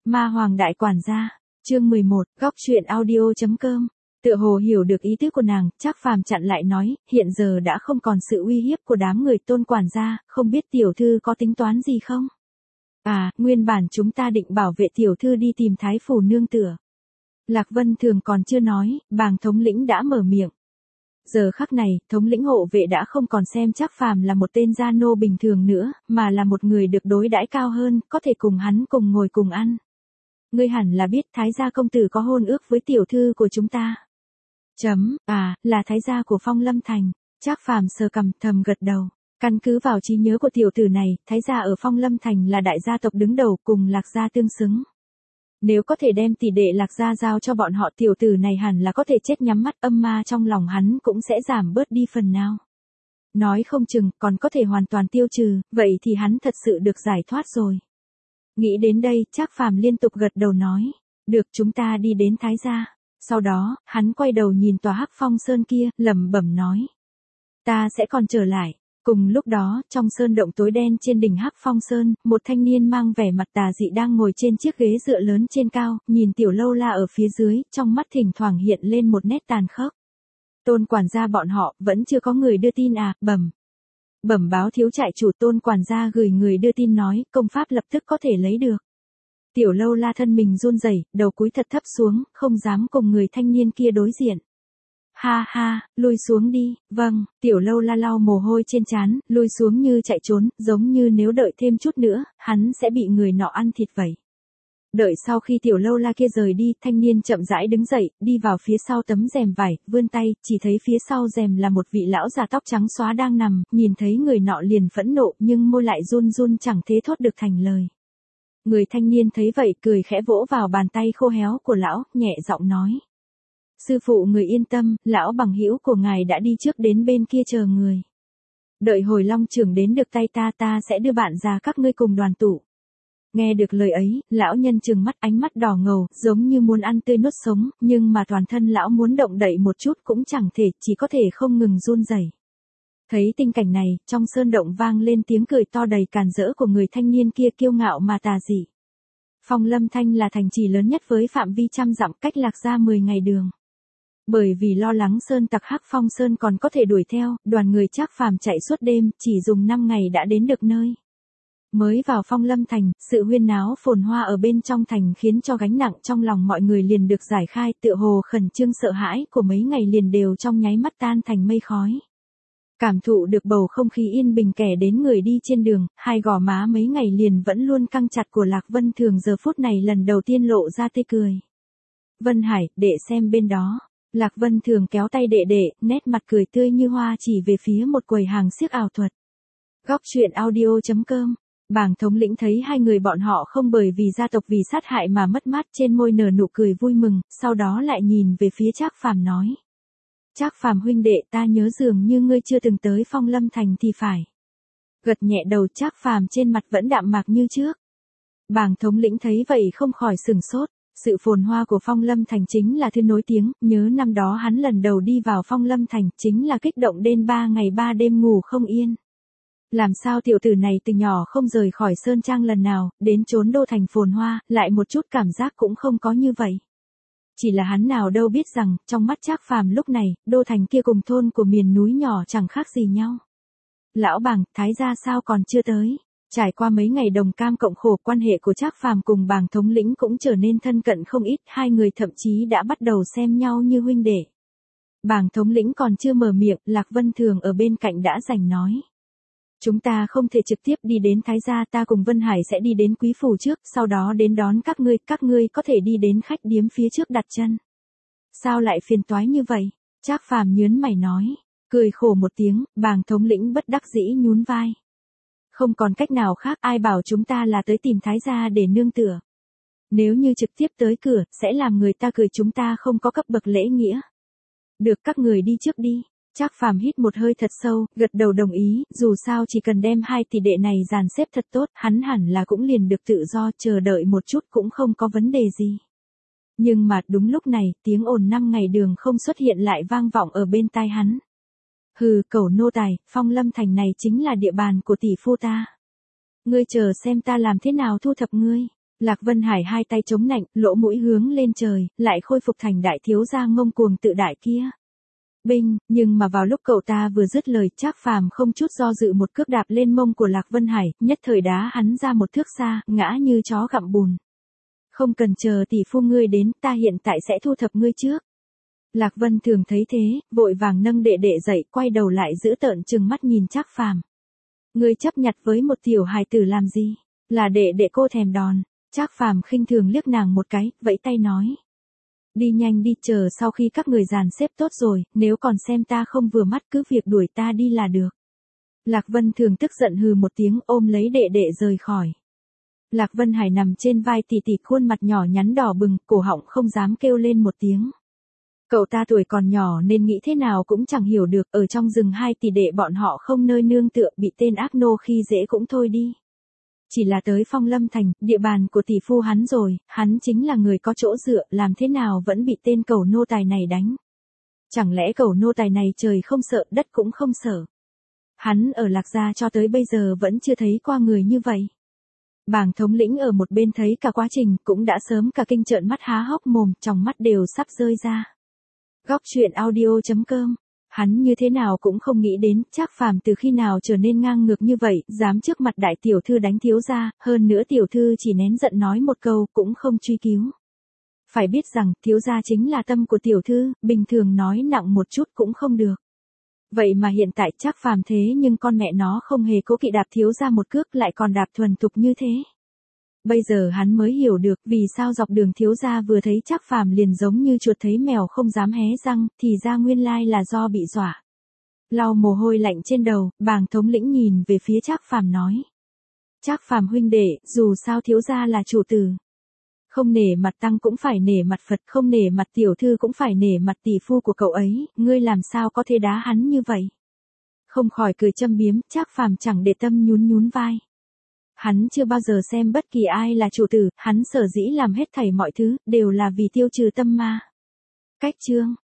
Ma Hoàng Đại Quản gia, chương 11, góc truyện audio.com. Tựa hồ hiểu được ý tứ của nàng, Trác Phàm chặn lại nói, hiện giờ đã không còn sự uy hiếp của đám người Tôn quản gia, không biết tiểu thư có tính toán gì không? À, nguyên bản chúng ta định bảo vệ tiểu thư đi tìm thái phủ nương tựa. Lạc Vân Thường còn chưa nói, bàng thống lĩnh đã mở miệng. Giờ khắc này, thống lĩnh hộ vệ đã không còn xem Trác Phàm là một tên gia nô bình thường nữa, mà là một người được đối đãi cao hơn, có thể cùng hắn cùng ngồi cùng ăn. Ngươi hẳn là biết Thái gia công tử có hôn ước với tiểu thư của chúng ta. Là Thái gia của Phong Lâm Thành. Trác Phàm sờ cằm thầm gật đầu. Căn cứ vào trí nhớ của tiểu tử này, Thái gia ở Phong Lâm Thành là đại gia tộc đứng đầu cùng Lạc gia tương xứng. Nếu có thể đem tỷ đệ Lạc gia giao cho bọn họ, tiểu tử này hẳn là có thể chết nhắm mắt, âm ma trong lòng hắn cũng sẽ giảm bớt đi phần nào. Nói không chừng còn có thể hoàn toàn tiêu trừ, vậy thì hắn thật sự được giải thoát rồi. Nghĩ đến đây, Trác Phàm liên tục gật đầu nói, được, chúng ta đi đến Thái gia. Sau đó, hắn quay đầu nhìn tòa Hắc Phong Sơn kia, lẩm bẩm nói, ta sẽ còn trở lại. Cùng lúc đó, trong sơn động tối đen trên đỉnh Hắc Phong Sơn, một thanh niên mang vẻ mặt tà dị đang ngồi trên chiếc ghế dựa lớn trên cao, nhìn Tiểu Lâu La ở phía dưới, trong mắt thỉnh thoảng hiện lên một nét tàn khốc. Tôn quản gia bọn họ, vẫn chưa có người đưa tin à? Bẩm báo thiếu trại chủ. Tôn quản gia gửi người đưa tin nói, công pháp lập tức có thể lấy được. Tiểu Lâu La thân mình run rẩy, đầu cúi thật thấp xuống, không dám cùng người thanh niên kia đối diện. Ha ha, lui xuống đi. Vâng. Tiểu Lâu La lau mồ hôi trên trán, lui xuống như chạy trốn, giống như nếu đợi thêm chút nữa, hắn sẽ bị người nọ ăn thịt vậy. Đợi sau khi Tiểu Lâu La kia rời đi, thanh niên chậm rãi đứng dậy, đi vào phía sau tấm rèm vải, vươn tay, chỉ thấy phía sau rèm là một vị lão già tóc trắng xóa đang nằm, nhìn thấy người nọ liền phẫn nộ, nhưng môi lại run run chẳng thế thốt được thành lời. Người thanh niên thấy vậy cười khẽ vỗ vào bàn tay khô héo của lão, nhẹ giọng nói. Sư phụ người yên tâm, lão bằng hữu của ngài đã đi trước đến bên kia chờ người. Đợi hồi Long trưởng đến được tay ta sẽ đưa bạn già các ngươi cùng đoàn tụ. Nghe được lời ấy, lão nhân trừng mắt, ánh mắt đỏ ngầu, giống như muốn ăn tươi nuốt sống, nhưng mà toàn thân lão muốn động đậy một chút cũng chẳng thể, chỉ có thể không ngừng run rẩy. Thấy tình cảnh này, trong sơn động vang lên tiếng cười to đầy càn rỡ của người thanh niên kia, kiêu ngạo mà tà dị. Phong Lâm Thanh là thành trì lớn nhất với phạm vi trăm dặm, cách Lạc gia 10 ngày đường. Bởi vì lo lắng sơn tặc Hắc Phong Sơn còn có thể đuổi theo, đoàn người Trác Phàm chạy suốt đêm, chỉ dùng 5 ngày đã đến được nơi. Mới vào Phong Lâm Thành, sự huyên náo phồn hoa ở bên trong thành khiến cho gánh nặng trong lòng mọi người liền được giải khai, tựa hồ khẩn trương sợ hãi của mấy ngày liền đều trong nháy mắt tan thành mây khói. Cảm thụ được bầu không khí yên bình, kẻ đến người đi trên đường, hai gò má mấy ngày liền vẫn luôn căng chặt của Lạc Vân Thường giờ phút này lần đầu tiên lộ ra tươi cười. Vân Hải, đệ xem bên đó. Lạc Vân Thường kéo tay đệ, nét mặt cười tươi như hoa chỉ về phía một quầy hàng xiếc ảo thuật. Góc truyện audio.com. Bàng thống lĩnh thấy hai người bọn họ không bởi vì gia tộc vì sát hại mà mất mát, trên môi nở nụ cười vui mừng, sau đó lại nhìn về phía Trác Phàm nói. Trác Phàm huynh đệ, ta nhớ dường như ngươi chưa từng tới Phong Lâm Thành thì phải. Gật nhẹ đầu, Trác Phàm trên mặt vẫn đạm mạc như trước. Bàng thống lĩnh thấy vậy không khỏi sửng sốt. Sự phồn hoa của Phong Lâm Thành chính là thứ nổi tiếng, nhớ năm đó hắn lần đầu đi vào Phong Lâm Thành chính là kích động đến 3 ngày 3 đêm ngủ không yên. Làm sao tiểu tử này từ nhỏ không rời khỏi Sơn Trang lần nào, đến trốn đô thành phồn hoa, lại một chút cảm giác cũng không có như vậy. Chỉ là hắn nào đâu biết rằng, trong mắt Trác Phàm lúc này, đô thành kia cùng thôn của miền núi nhỏ chẳng khác gì nhau. Lão Bàng, Thái gia sao còn chưa tới? Trải qua mấy ngày đồng cam cộng khổ, quan hệ của Trác Phàm cùng Bàng thống lĩnh cũng trở nên thân cận không ít, hai người thậm chí đã bắt đầu xem nhau như huynh đệ. Bàng thống lĩnh còn chưa mở miệng, Lạc Vân Thường ở bên cạnh đã giành nói. Chúng ta không thể trực tiếp đi đến Thái gia, ta cùng Vân Hải sẽ đi đến Quý phủ trước, sau đó đến đón các ngươi có thể đi đến khách điếm phía trước đặt chân. Sao lại phiền toái như vậy? Trác Phàm nhớn mày nói, cười khổ một tiếng, Bàng thống lĩnh bất đắc dĩ nhún vai. Không còn cách nào khác, ai bảo chúng ta là tới tìm Thái gia để nương tựa. Nếu như trực tiếp tới cửa, sẽ làm người ta cười chúng ta không có cấp bậc lễ nghĩa. Được, các người đi trước đi. Trác Phàm hít một hơi thật sâu, gật đầu đồng ý, dù sao chỉ cần đem hai tỷ đệ này dàn xếp thật tốt, hắn hẳn là cũng liền được tự do, chờ đợi một chút cũng không có vấn đề gì. Nhưng mà đúng lúc này, tiếng ồn 5 ngày đường không xuất hiện lại vang vọng ở bên tai hắn. Hừ, cẩu nô tài, Phong Lâm Thành này chính là địa bàn của tỷ phu ta. Ngươi chờ xem ta làm thế nào thu thập ngươi. Lạc Vân Hải hai tay chống nạnh, lỗ mũi hướng lên trời, lại khôi phục thành đại thiếu gia ngông cuồng tự đại kia. Binh, nhưng mà vào lúc cậu ta vừa dứt lời, Trác Phàm không chút do dự một cước đạp lên mông của Lạc Vân Hải, nhất thời đá hắn ra một thước xa, ngã như chó gặm bùn. Không cần chờ tỷ phu ngươi đến, ta hiện tại sẽ thu thập ngươi trước. Lạc Vân Thường thấy thế, vội vàng nâng đệ đệ dậy, quay đầu lại giữ tợn trừng mắt nhìn Trác Phàm. Ngươi chấp nhặt với một tiểu hài tử làm gì? Là đệ đệ cô thèm đòn. Trác Phàm khinh thường liếc nàng một cái, vẫy tay nói. Đi nhanh đi, chờ sau khi các người dàn xếp tốt rồi, nếu còn xem ta không vừa mắt cứ việc đuổi ta đi là được. Lạc Vân Thường tức giận hừ một tiếng, ôm lấy đệ đệ rời khỏi. Lạc Vân Hải nằm trên vai tỷ tỷ, khuôn mặt nhỏ nhắn đỏ bừng, cổ họng không dám kêu lên một tiếng. Cậu ta tuổi còn nhỏ nên nghĩ thế nào cũng chẳng hiểu được, ở trong rừng hai tỷ đệ bọn họ không nơi nương tựa, bị tên ác nô khi dễ cũng thôi đi. Chỉ là tới Phong Lâm Thành, địa bàn của tỷ phu hắn rồi, hắn chính là người có chỗ dựa, làm thế nào vẫn bị tên cẩu nô tài này đánh. Chẳng lẽ cẩu nô tài này trời không sợ, đất cũng không sợ. Hắn ở Lạc Gia cho tới bây giờ vẫn chưa thấy qua người như vậy. Bàng thống lĩnh ở một bên thấy cả quá trình, cũng đã sớm cả kinh trợn mắt há hốc mồm, trong mắt đều sắp rơi ra. Góc truyện audio.com. Hắn như thế nào cũng không nghĩ đến, Trác Phàm từ khi nào trở nên ngang ngược như vậy, dám trước mặt đại tiểu thư đánh thiếu gia, hơn nữa tiểu thư chỉ nén giận nói một câu, cũng không truy cứu. Phải biết rằng, thiếu gia chính là tâm của tiểu thư, bình thường nói nặng một chút cũng không được. Vậy mà hiện tại Trác Phàm thế nhưng con mẹ nó không hề cố kỵ đạp thiếu gia một cước, lại còn đạp thuần thục như thế. Bây giờ hắn mới hiểu được vì sao dọc đường thiếu gia vừa thấy Trác Phàm liền giống như chuột thấy mèo không dám hé răng, thì ra nguyên lai là do bị dọa. Lau mồ hôi lạnh trên đầu, Bàng thống lĩnh nhìn về phía Trác Phàm nói. Trác Phàm huynh đệ, dù sao thiếu gia là chủ tử. Không nể mặt tăng cũng phải nể mặt Phật, không nể mặt tiểu thư cũng phải nể mặt tỷ phu của cậu ấy, ngươi làm sao có thể đá hắn như vậy? Không khỏi cười châm biếm, Trác Phàm chẳng để tâm nhún nhún vai. Hắn chưa bao giờ xem bất kỳ ai là chủ tử, hắn sở dĩ làm hết thảy mọi thứ, đều là vì tiêu trừ tâm ma. Cách chương